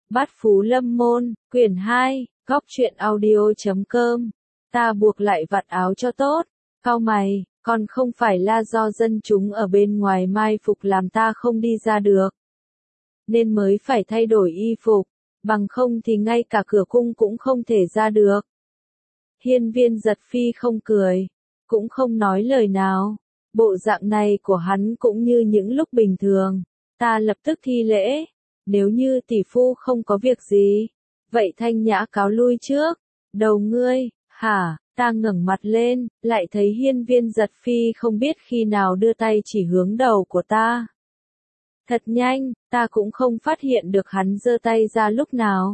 Bát Phú Lâm Môn, quyển 2, góc truyện audio.com. Ta buộc lại vạt áo cho tốt. Cau mày, còn không phải là do dân chúng ở bên ngoài mai phục làm ta không đi ra được. Nên mới phải thay đổi y phục, bằng không thì ngay cả cửa cung cũng không thể ra được. Hiên Viên Giật Phi không cười, cũng không nói lời nào. Bộ dạng này của hắn cũng như những lúc bình thường. Ta lập tức thi lễ. Nếu như tỷ phu không có việc gì, vậy Thanh Nhã cáo lui trước. Đầu ngươi, hả? Ta ngẩng mặt lên, lại thấy Hiên Viên Giật Phi không biết khi nào đưa tay chỉ hướng đầu của ta. Thật nhanh, ta cũng không phát hiện được hắn giơ tay ra lúc nào.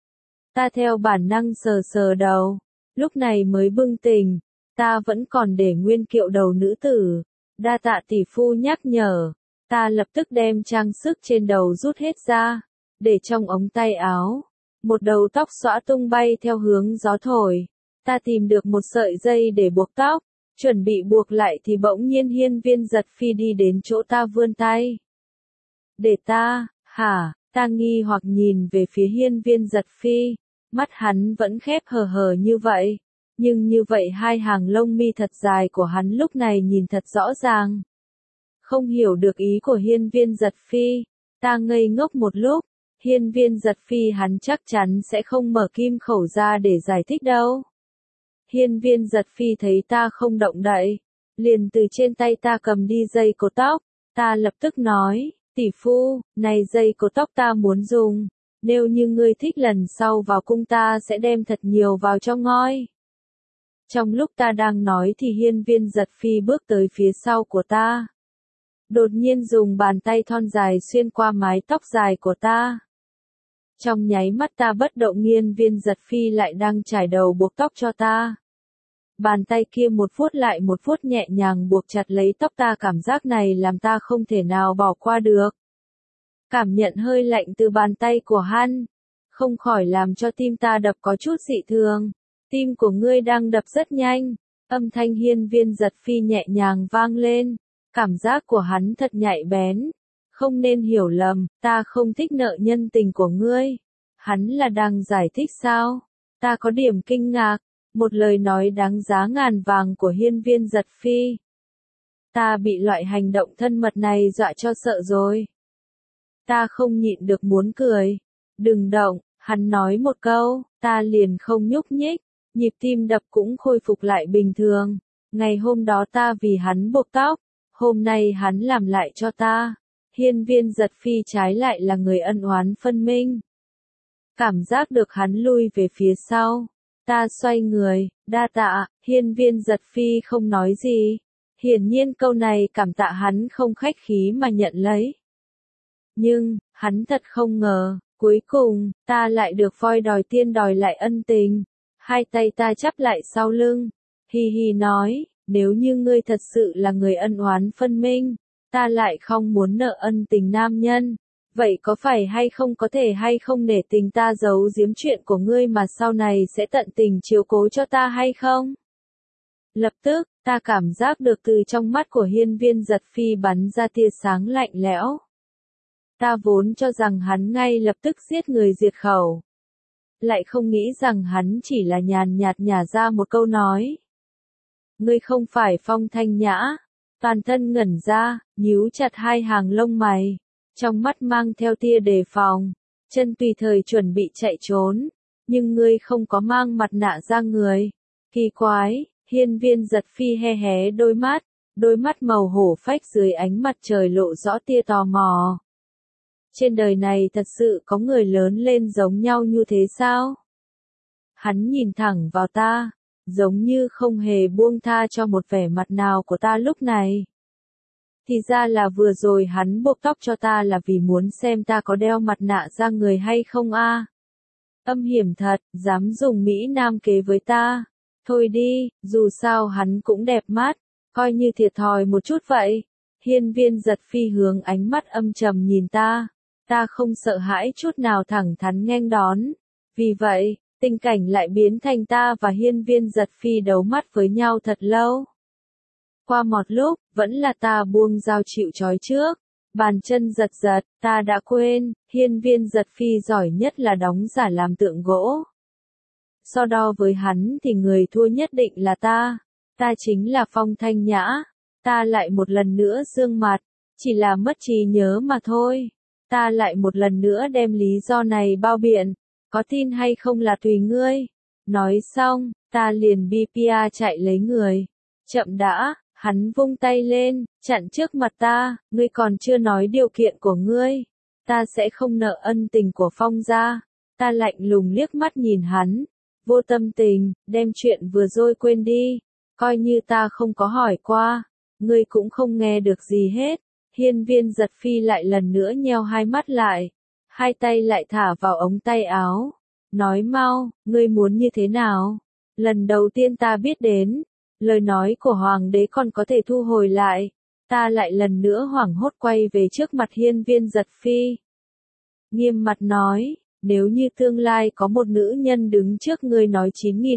Ta theo bản năng sờ sờ đầu, lúc này mới bừng tỉnh, ta vẫn còn để nguyên kiệu đầu nữ tử. Đa tạ tỷ phu nhắc nhở. Ta lập tức đem trang sức trên đầu rút hết ra, để trong ống tay áo. Một đầu tóc xõa tung bay theo hướng gió thổi. Ta tìm được một sợi dây để buộc tóc, chuẩn bị buộc lại thì bỗng nhiên Hiên Viên Giật Phi đi đến chỗ ta vươn tay. Để ta, hả? Ta nghi hoặc nhìn về phía Hiên Viên Giật Phi, mắt hắn vẫn khép hờ hờ như vậy. Nhưng như vậy hai hàng lông mi thật dài của hắn lúc này nhìn thật rõ ràng. Không hiểu được ý của Hiên Viên Giật Phi, ta ngây ngốc một lúc. Hiên Viên Giật Phi hắn chắc chắn sẽ không mở kim khẩu ra để giải thích đâu. Hiên Viên Giật Phi thấy ta không động đậy, liền từ trên tay ta cầm đi dây cột tóc. Ta lập tức nói, tỷ phu, này dây cột tóc ta muốn dùng, nếu như ngươi thích lần sau vào cung ta sẽ đem thật nhiều vào cho ngôi. Trong lúc ta đang nói thì Hiên Viên Giật Phi bước tới phía sau của ta. Đột nhiên dùng bàn tay thon dài xuyên qua mái tóc dài của ta. Trong nháy mắt ta bất động, Hiên Viên Giật Phi lại đang trải đầu buộc tóc cho ta. Bàn tay kia một vuốt lại một vuốt nhẹ nhàng buộc chặt lấy tóc ta, cảm giác này làm ta không thể nào bỏ qua được. Cảm nhận hơi lạnh từ bàn tay của hắn, không khỏi làm cho tim ta đập có chút dị thường. Tim của ngươi đang đập rất nhanh. Âm thanh Hiên Viên Giật Phi nhẹ nhàng vang lên. Cảm giác của hắn thật nhạy bén. Không nên hiểu lầm, ta không thích nợ nhân tình của ngươi. Hắn là đang giải thích sao? Ta có điểm kinh ngạc. Một lời nói đáng giá ngàn vàng của Hiên Viên Giật Phi. Ta bị loại hành động thân mật này dọa cho sợ rồi. Ta không nhịn được muốn cười. Đừng động, hắn nói một câu, ta liền không nhúc nhích. Nhịp tim đập cũng khôi phục lại bình thường. Ngày hôm đó ta vì hắn buộc tóc, hôm nay hắn làm lại cho ta. Hiên Viên Giật Phi trái lại là người ân oán phân minh. Cảm giác được hắn lui về phía sau. Ta xoay người, đa tạ. Hiên Viên Giật Phi không nói gì. Hiển nhiên câu này cảm tạ hắn không khách khí mà nhận lấy. Nhưng, hắn thật không ngờ, cuối cùng, ta lại được voi đòi tiên đòi lại ân tình. Hai tay ta chắp lại sau lưng. Hi hi nói, nếu như ngươi thật sự là người ân oán phân minh, ta lại không muốn nợ ân tình nam nhân. Vậy có phải hay không, có thể hay không nể tình ta giấu giếm chuyện của ngươi mà sau này sẽ tận tình chiếu cố cho ta hay không? Lập tức, ta cảm giác được từ trong mắt của Hiên Viên Giật Phi bắn ra tia sáng lạnh lẽo. Ta vốn cho rằng hắn ngay lập tức giết người diệt khẩu. Lại không nghĩ rằng hắn chỉ là nhàn nhạt nhả ra một câu nói. Ngươi không phải Phong Thanh Nhã. Toàn thân ngẩn ra, nhíu chặt hai hàng lông mày. Trong mắt mang theo tia đề phòng. Chân tùy thời chuẩn bị chạy trốn. Nhưng ngươi không có mang mặt nạ ra người. Kỳ quái, Hiên Viên Giật Phi hé hé đôi mắt. Đôi mắt màu hổ phách dưới ánh mặt trời lộ rõ tia tò mò. Trên đời này thật sự có người lớn lên giống nhau như thế sao? Hắn nhìn thẳng vào ta, giống như không hề buông tha cho một vẻ mặt nào của ta lúc này. Thì ra là vừa rồi hắn buộc tóc cho ta là vì muốn xem ta có đeo mặt nạ ra người hay không a. Âm hiểm thật, dám dùng Mỹ Nam kế với ta. Thôi đi, dù sao hắn cũng đẹp mắt, coi như thiệt thòi một chút vậy. Hiên Viên Giật Phi hướng ánh mắt âm trầm nhìn ta. Ta không sợ hãi chút nào, thẳng thắn nghênh đón. Vì vậy, tình cảnh lại biến thành ta và Hiên Viên Giật Phi đấu mắt với nhau thật lâu. Qua một lúc, vẫn là ta buông dao chịu trói trước. Bàn chân giật giật, ta đã quên, hiên viên giật phi giỏi nhất là đóng giả làm tượng gỗ. So đo với hắn thì người thua nhất định là ta chính là Phong Thanh Nhã, ta lại một lần nữa dương mặt, chỉ là mất trí nhớ mà thôi. Ta lại một lần nữa đem lý do này bao biện, có tin hay không là tùy ngươi. Nói xong, ta liền BPA chạy lấy người. Chậm đã, hắn vung tay lên, chặn trước mặt ta, ngươi còn chưa nói điều kiện của ngươi. Ta sẽ không nợ ân tình của Phong gia. Ta lạnh lùng liếc mắt nhìn hắn, vô tâm tình, đem chuyện vừa rồi quên đi. Coi như ta không có hỏi qua, ngươi cũng không nghe được gì hết. Hiên viên giật phi lại lần nữa nheo hai mắt lại, hai tay lại thả vào ống tay áo. Nói mau, ngươi muốn như thế nào? Lần đầu tiên ta biết đến, lời nói của hoàng đế còn có thể thu hồi lại. Ta lại lần nữa hoảng hốt quay về trước mặt hiên viên giật phi. Nghiêm mặt nói, nếu như tương lai có một nữ nhân đứng trước ngươi nói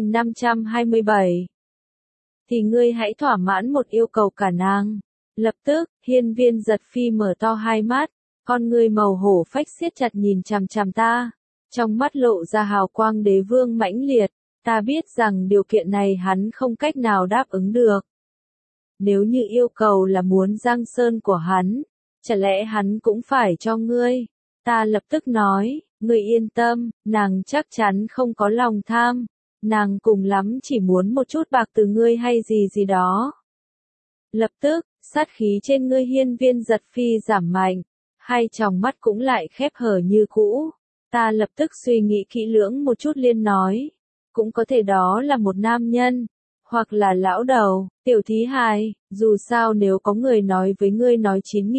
9527, thì ngươi hãy thỏa mãn một yêu cầu cả nàng. Lập tức, hiên viên giật phi mở to hai mắt, con ngươi màu hổ phách siết chặt nhìn chằm chằm ta. Trong mắt lộ ra hào quang đế vương mãnh liệt, ta biết rằng điều kiện này hắn không cách nào đáp ứng được. Nếu như yêu cầu là muốn giang sơn của hắn, chả lẽ hắn cũng phải cho ngươi? Ta lập tức nói, ngươi yên tâm, nàng chắc chắn không có lòng tham, nàng cùng lắm chỉ muốn một chút bạc từ ngươi hay gì gì đó. Lập tức, sát khí trên ngươi hiên viên giật phi giảm mạnh, hai tròng mắt cũng lại khép hờ như cũ. Ta lập tức suy nghĩ kỹ lưỡng một chút liền nói, cũng có thể đó là một nam nhân, hoặc là lão đầu, tiểu thí hài, dù sao nếu có người nói với ngươi nói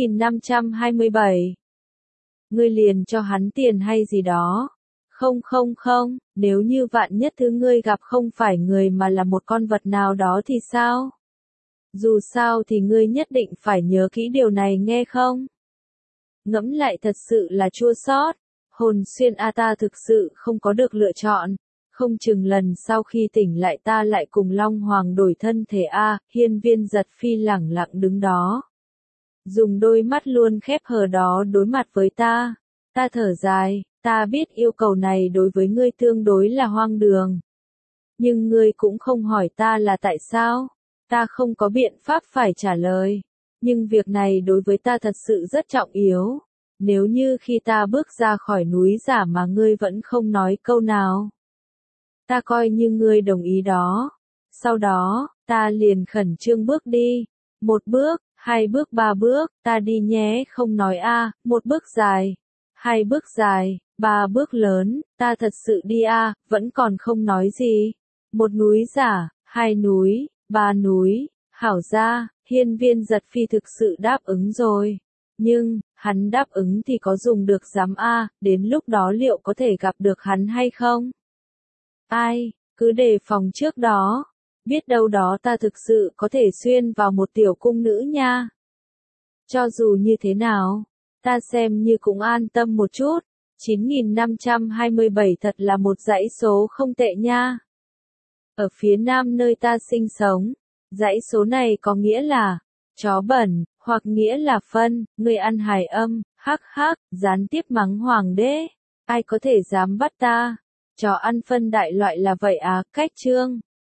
9527, ngươi liền cho hắn tiền hay gì đó. Không, nếu như vạn nhất thứ ngươi gặp không phải người mà là một con vật nào đó thì sao? Dù sao thì ngươi nhất định phải nhớ kỹ điều này nghe không? Ngẫm lại thật sự là chua xót. Hồn xuyên ta thực sự không có được lựa chọn. Không chừng lần sau khi tỉnh lại ta lại cùng Long Hoàng đổi thân thể hiên viên giật phi lẳng lặng đứng đó. Dùng đôi mắt luôn khép hờ đó đối mặt với ta. Ta thở dài, ta biết yêu cầu này đối với ngươi tương đối là hoang đường. Nhưng ngươi cũng không hỏi ta là tại sao. Ta không có biện pháp phải trả lời. Nhưng việc này đối với ta thật sự rất trọng yếu. Nếu như khi ta bước ra khỏi núi giả mà ngươi vẫn không nói câu nào, ta coi như ngươi đồng ý đó. Sau đó, ta liền khẩn trương bước đi. Một bước, hai bước, ba bước, ta đi nhé, không nói một bước dài, hai bước dài, ba bước lớn, ta thật sự đi vẫn còn không nói gì. Một núi giả, hai núi, ba núi, hảo ra, hiên viên giật phi thực sự đáp ứng rồi. Nhưng, hắn đáp ứng thì có dùng được dám đến lúc đó liệu có thể gặp được hắn hay không? Ai, cứ đề phòng trước đó. Biết đâu đó ta thực sự có thể xuyên vào một tiểu cung nữ nha. Cho dù như thế nào, ta xem như cũng an tâm một chút. 9527 thật là một dãy số không tệ nha. Ở phía nam nơi ta sinh sống, dãy số này có nghĩa là chó bẩn, hoặc nghĩa là phân, người ăn hài âm, hắc, gián tiếp mắng hoàng đế. Ai có thể dám bắt ta? Chó ăn phân đại loại là vậy cách chương.